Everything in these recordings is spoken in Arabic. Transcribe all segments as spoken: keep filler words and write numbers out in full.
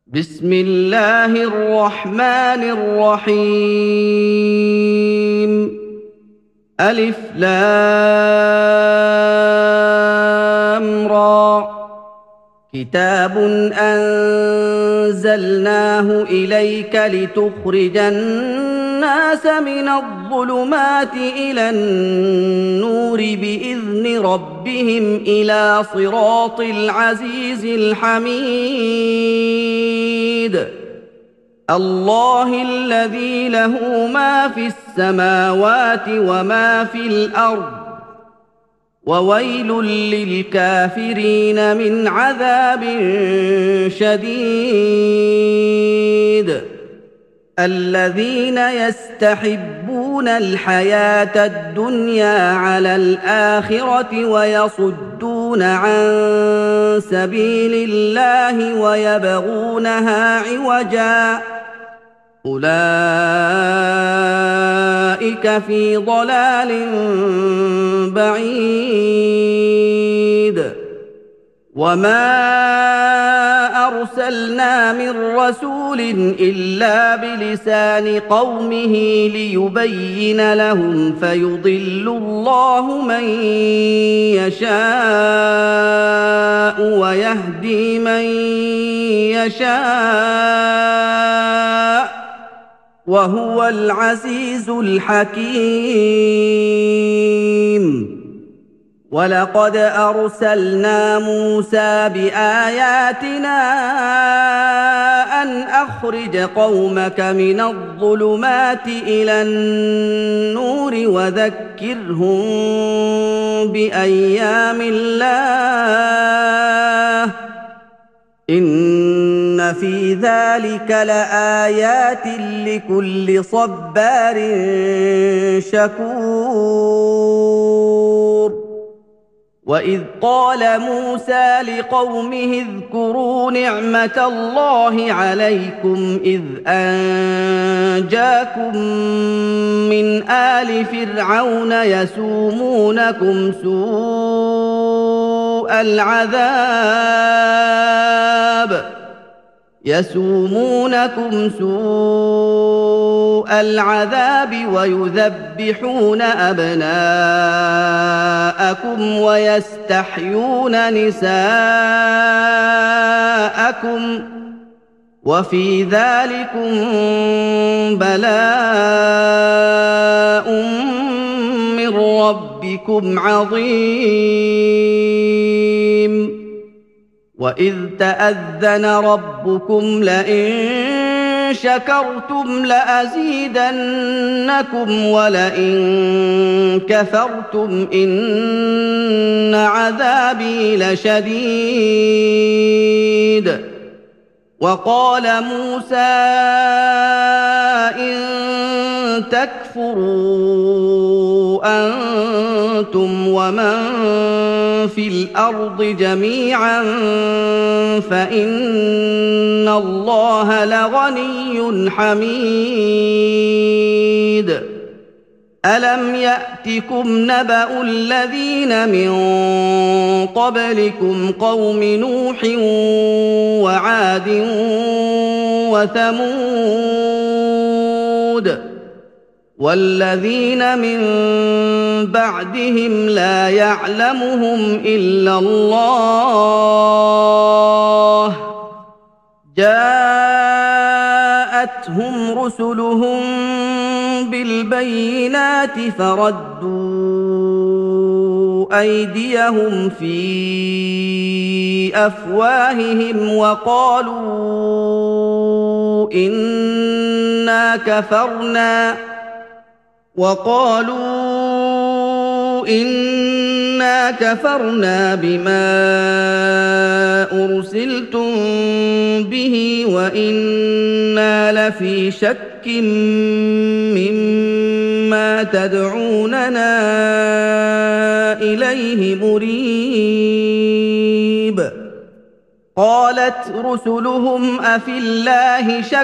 بسم الله الرحمن الرحيم. ألف لام را. كتاب أنزلناه إليك لتخرج الناس من الظلمات إلى النور بإذن ربهم إلى صراط العزيز الحميد. الله الذي له ما في السماوات وما في الأرض، وويل للكافرين من عذاب شديد. الذين يستحبون الحياة الدنيا على الآخرة ويصدون عن سبيل الله ويبغونها عوجا، أولئك في ضلال بعيد. وما أرسلنا من رسول إلا بلسان قومه ليبين لهم، فيضل الله من يشاء ويهدي من يشاء، وهو العزيز الحكيم. ولقد أرسلنا موسى بآياتنا أن أخرج قومك من الظلمات إلى النور وذكرهم بأيام الله، إن في ذلك لآيات لكل صبار شكور. وإذ قال موسى لقومه اذكروا نعمة الله عليكم إذ أنجاكم من آل فرعون يسومونكم سوء العذاب يسومونكم سوء العذاب ويذبحون أبناءكم ويستحيون نساءكم، وفي ذلكم بلاء من ربكم عظيم. وإذ تأذن ربكم لئن شكرتم لأزيدنكم ولئن كفرتم إن عذابي لشديد. وقال موسى إن تكفروا أنتم ومن في الأرض جميعا فإن الله لغني حميد. ألم يأتكم نبأ الذين من قبلكم قوم نوح وعاد وثمود والذين من بعدهم لا يعلمهم إلا الله، جاءتهم رسلهم بالبينات فردوا أيديهم في أفواههم وقالوا إنا كفرنا وقالوا إنا كفرنا بما أرسلتم به وإنا لفي شك مما تدعوننا إليه مريب. قالت رسلهم أفي الله شك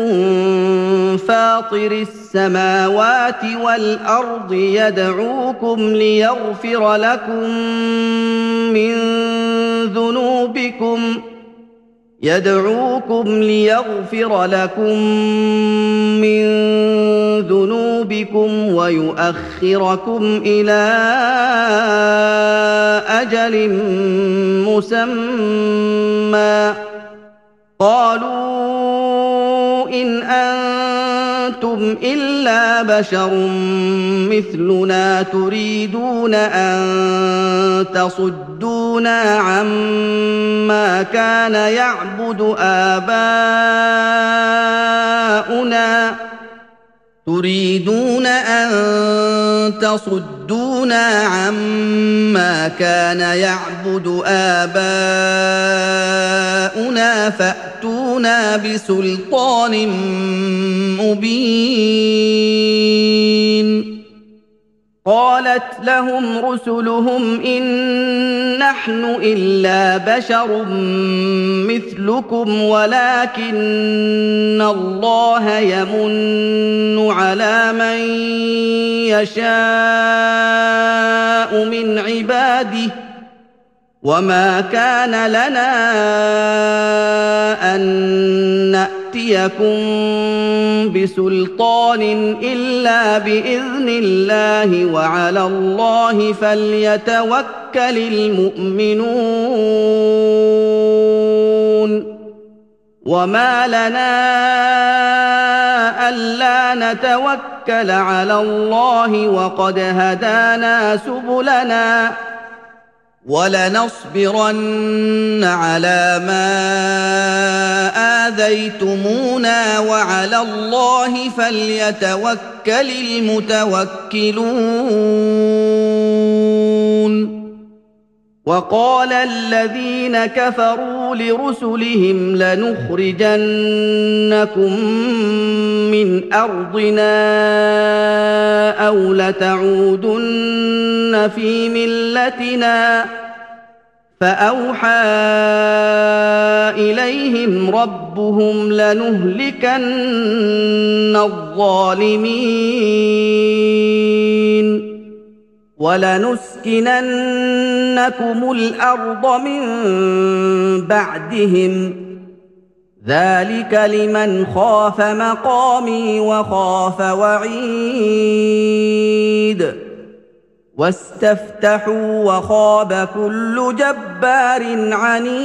فاطر السماوات والأرض يدعوكم ليغفر لكم من ذنوبكم يدعوكم ليغفر لكم من ذنوبكم ويؤخركم إلى أجل مسمى قالوا إن أنتم إلا بشر مثلنا تريدون أن تصدونا عما كان يعبد آباؤنا تريدون أن تصدونا عما كان يعبد آباؤنا فأتونا بسلطان مبين قالت لهم رسلهم إن نحن إلا بشر مثلكم ولكن الله يمن على من يشاء من عباده وما كان لنا أن نأتيكم بسلطان إلا بإذن الله وعلى الله فليتوكل المؤمنون وما لنا ألا نتوكل على الله وقد هدانا سبلنا ولنصبرن على ما آذيتمونا وعلى الله فليتوكل المتوكلون وقال الذين كفروا لرسلهم لنخرجنكم من أرضنا أو لتعودن في ملتنا فأوحى إليهم ربهم لنهلكن الظالمين ولنسكننكم الأرض من بعدهم ذلك لمن خاف مقامي وخاف وعيد واستفتحوا وخاب كل جبار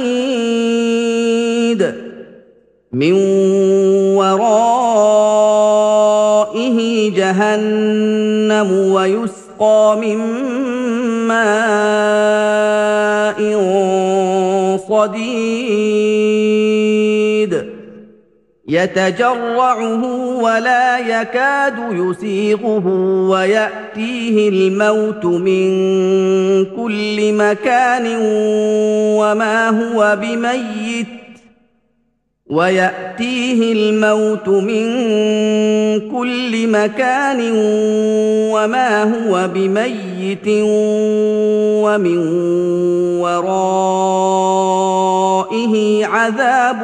عنيد من ورائه جهنم ويسقى من ماء صديد يتجرعه ولا يكاد يسيغه ويأتيه الموت من كل مكان وما هو بميت ويأتيه الموت من كل مكان وما هو بميت ومن ورائه عذاب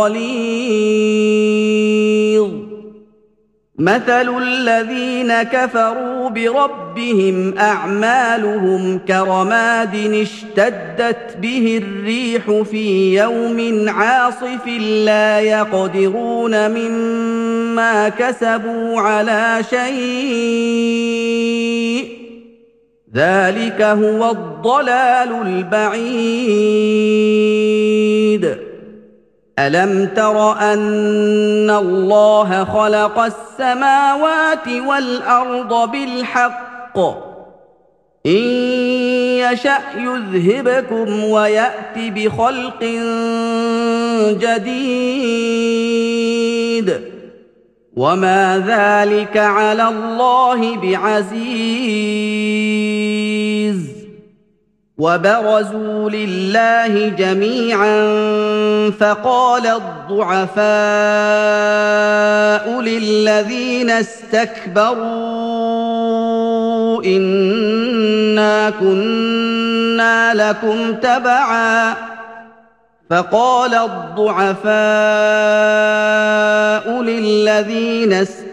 غليظ مثل الذين كفروا بربهم أعمالهم كرماد اشتدت به الريح في يوم عاصف لا يقدرون مما كسبوا على شيء ذلك هو الضلال البعيد ألم تر أن الله خلق السماوات والأرض بالحق إن يشأ يذهبكم ويأت بخلق جديد وما ذلك على الله بعزيز وبرزوا لله جميعا فقال الضعفاء للذين استكبروا إنا كنا لكم تبعا فقال الضعفاء للذين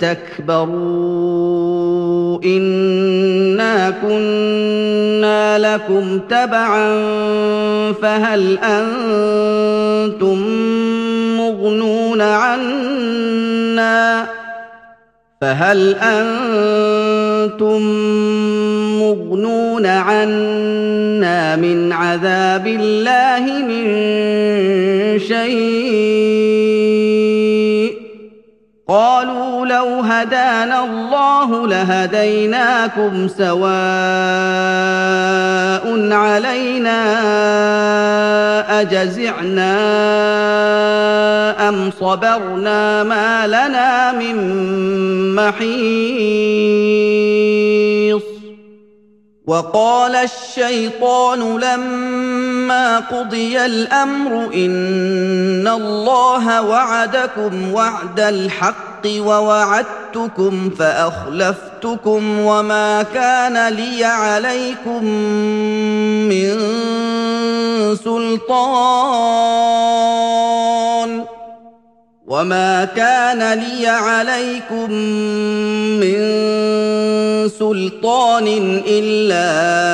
استكبروا إنا كنا لكم تبعا فهل أنتم مغنون عنا فهل أنتم مغنون عنا من عذاب الله من شيء قالوا لو هدانا الله لهديناكم سواء علينا أجزعنا أم صبرنا ما لنا من محيص وقال الشيطان لما قضي الأمر إن الله وعدكم وعد الحق ووعدتكم فأخلفتكم وما كان لي عليكم من سلطان وما كان لي عليكم من سلطان إلا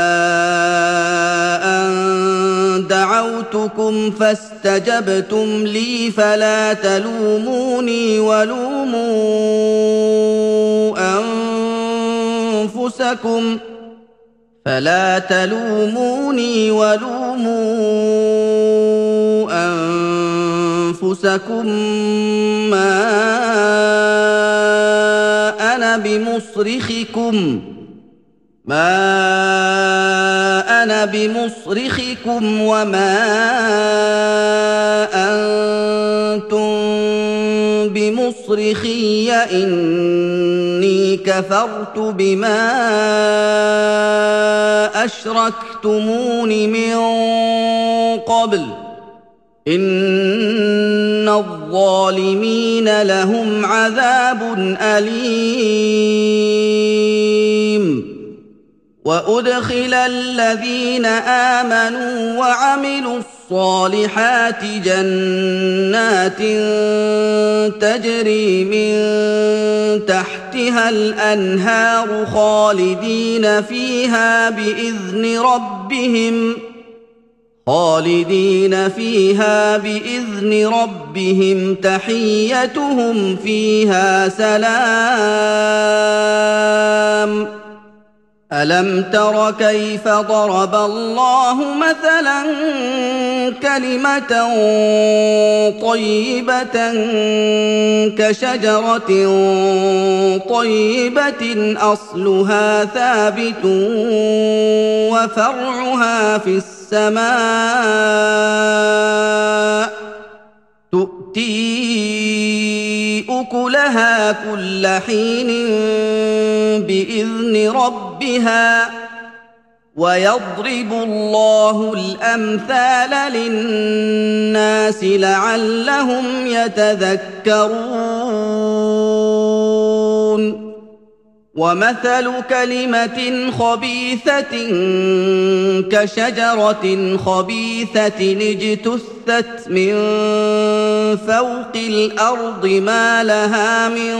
أن دعوتكم فاستجبتم لي فلا تلوموني ولوموا أنفسكم فلا تلوموني ولوموا أنفسكم ما أنا بمصرخكم ما أنا بمصرخكم وما أنتم بمصرخي إني كفرت بما أشركتمون من قبل إن الظالمين لهم عذاب أليم وأدخل الذين آمنوا وعملوا الصالحات جنات تجري من تحتها الأنهار خالدين فيها بإذن ربهم خالدين فيها بإذن ربهم تحيتهم فيها سلام ألم تر كيف ضرب الله مثلا كلمة طيبة كشجرة طيبة أصلها ثابت وفرعها في السماء تؤتي أكلها كل حين بإذن ربها ويضرب الله الأمثال للناس لعلهم يتذكرون ومثل كلمة خبيثة كشجرة خبيثة اجتثت من فوق الأرض ما لها من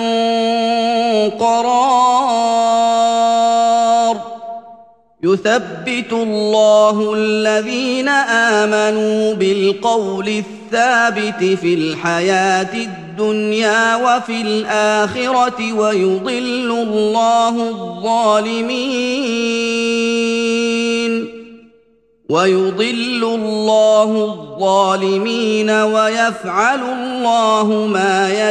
قرار يثبت الله الذين آمنوا بالقول الثابت في الحياة الدنيا وفي الآخرة ويضل الله الظالمين ويضل الله الظالمين ويفعل الله ما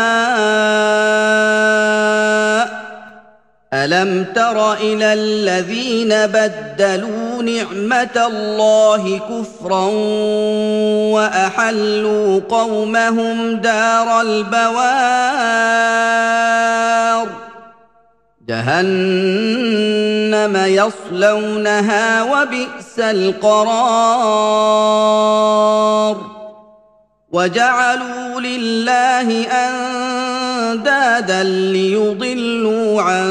يشاء ألم تر إلى الذين بدلوا نعمة الله كفرا وأحلوا قومهم دار البوار جهنم يصلونها وبئس القرار وجعلوا لله أندادا ليضلوا عن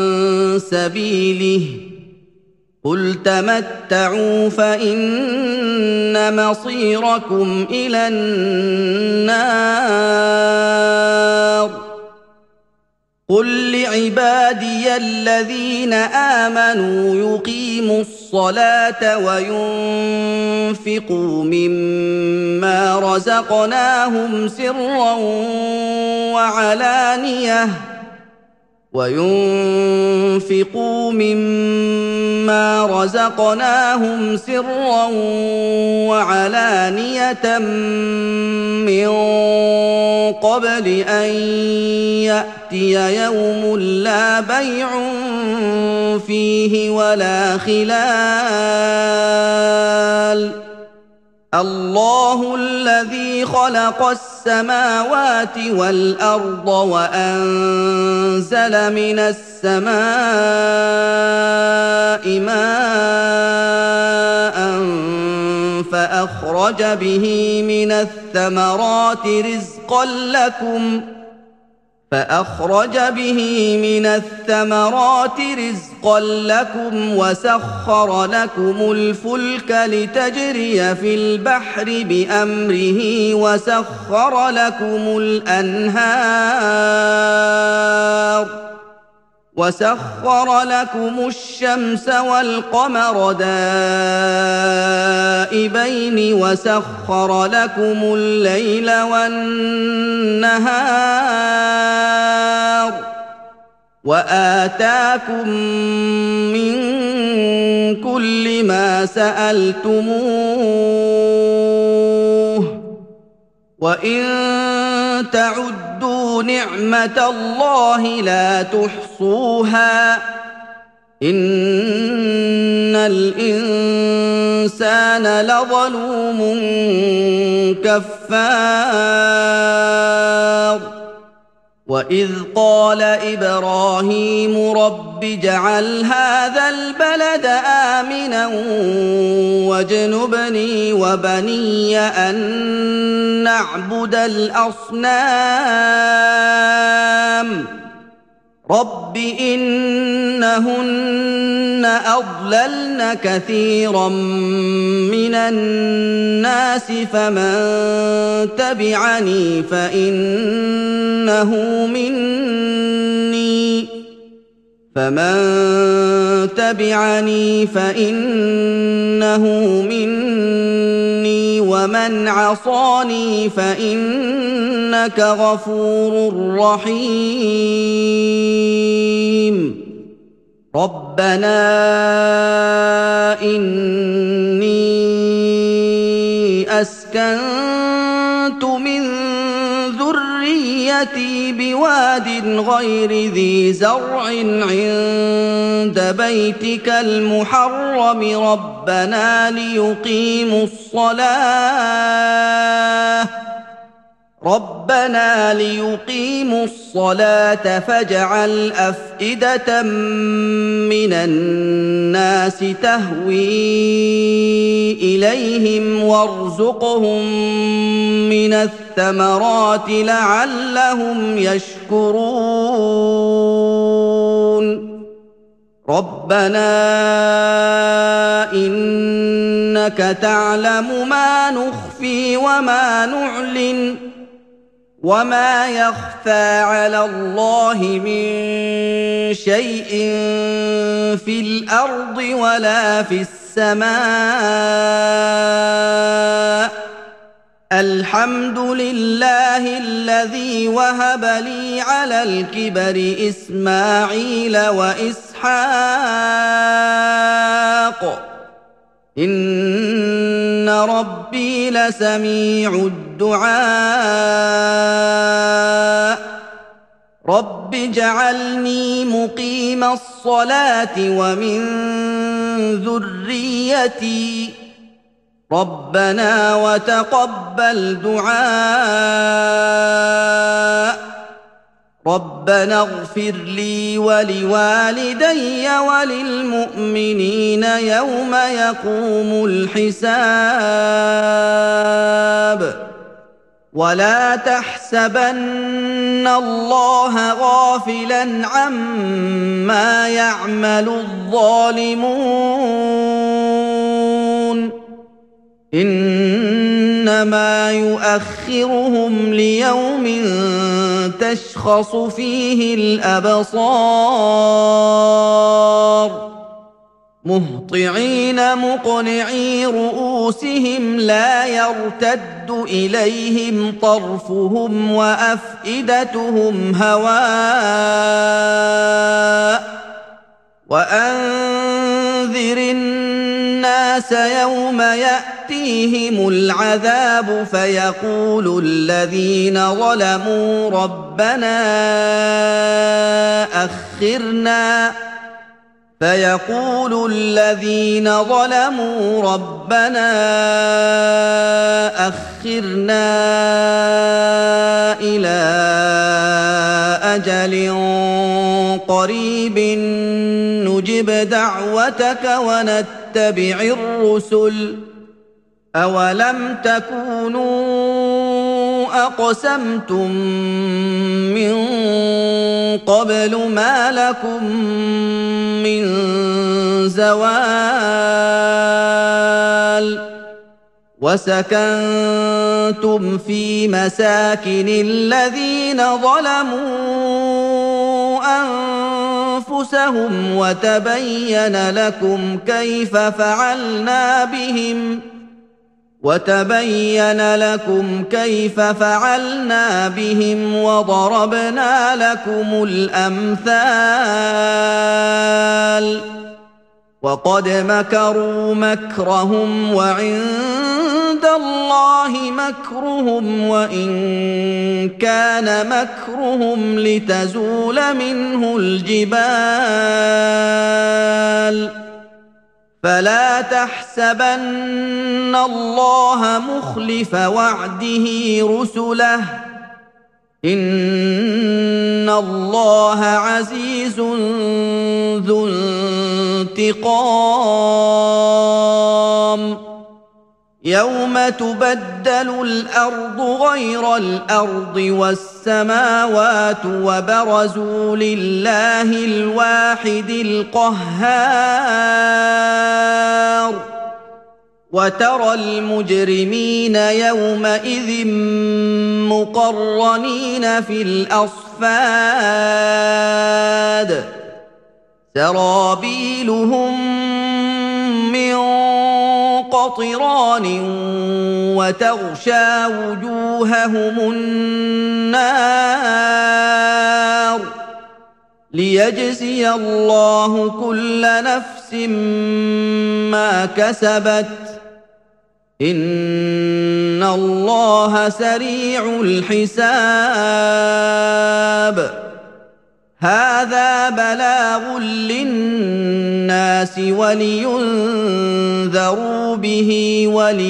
سبيله قل تمتعوا فإن مصيركم إلى النار قل لعبادي الذين آمنوا يقيموا الصلاة وينفقوا مما رزقناهم سرا وعلانية وينفقوا مما رزقناهم سرا وعلانية من قبل أن يأتي يوم لا بيع فيه ولا خلال الله الذي خلق السماوات والأرض وأنزل من السماء ماء فأخرج به من الثمرات رزقا لكم فأخرج به من الثمرات رزقا لكم وسخر لكم الفلك لتجري في البحر بأمره وسخر لكم الأنهار وسخر لكم الشمس والقمر دائبين وسخر لكم الليل والنهار وآتاكم من كل ما سألتموه وإن تعدوا نعمة الله لا تحصوها إن الإنسان لظلوم كفار وإذ قال إبراهيم رب اجعل هذا البلد آمنا واجنبني وبني أن نعبد الأصنام رب إنهن أضللن كثيرا من الناس فمن تبعني فإنه مني فمن تبعني فإنه مني ومن عصاني فإنك غفور رحيم ربنا إني أسكنت من ذريتي بواد غير ذي زرع عند بيتك المحرم ربنا ليقيموا الصلاة ربنا ليقيموا الصلاة فاجعل أفئدة من الناس تهوي إليهم وارزقهم من الثمرات لعلهم يشكرون ربنا إنك تعلم ما نخفي وما نعلن وما يخفى على الله من شيء في الأرض ولا في السماء الحمد لله الذي وهب لي على الكبر إسماعيل وإسحاق إن ربي لسميع الدعاء رب اجعلني مقيم الصلاة ومن ذريتي ربنا وتقبل دعاء ربنا اغفر لي ولوالدي وللمؤمنين يوم يقوم الحساب ولا تحسبن الله غافلا عما يعمل الظالمون إنما يؤخرهم ليوم تشخص فيه الأبصار مهطعين مقنعي رؤوسهم لا يرتد إليهم طرفهم وأفئدتهم هواء وأنذر الناس يوم يأتيهم العذاب فيقول الذين ظلموا ربنا أخرنا فيقول الذين ظلموا ربنا أخرنا إلى أجل قريب نجب دعوتك ونتبع الرسل أولم تكونوا أقسمتم من قبل ما لكم من زوال وسكنتم في مساكن الذين ظلموا أنفسهم وتبين لكم كيف فعلنا بهم وتبين لكم كيف فعلنا بهم وضربنا لكم الأمثال وقد مكروا مكرهم وعند الله مكرهم وإن كان مكرهم لتزول منه الجبال فلا تحسبن الله مخلف وعده رسله إن الله عزيز ذو انتقام يوم تبدل الأرض غير الأرض والسماوات وبرزوا لله الواحد القهار وترى المجرمين يومئذ مقرنين في الأصفاد سرابيلهم من قطران وتغشى وجوههم النار ليجزي الله كل نفس ما كسبت إن الله سريع الحساب هذا بلاغ للناس ولينذروا به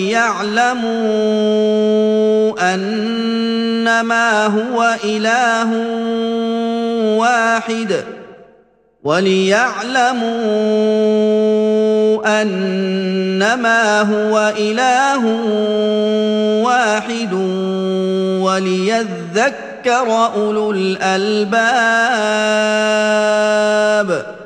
وليعلموا أنما هو إله واحد وليعلموا أنما هو إله واحد وليذكر أولو الألباب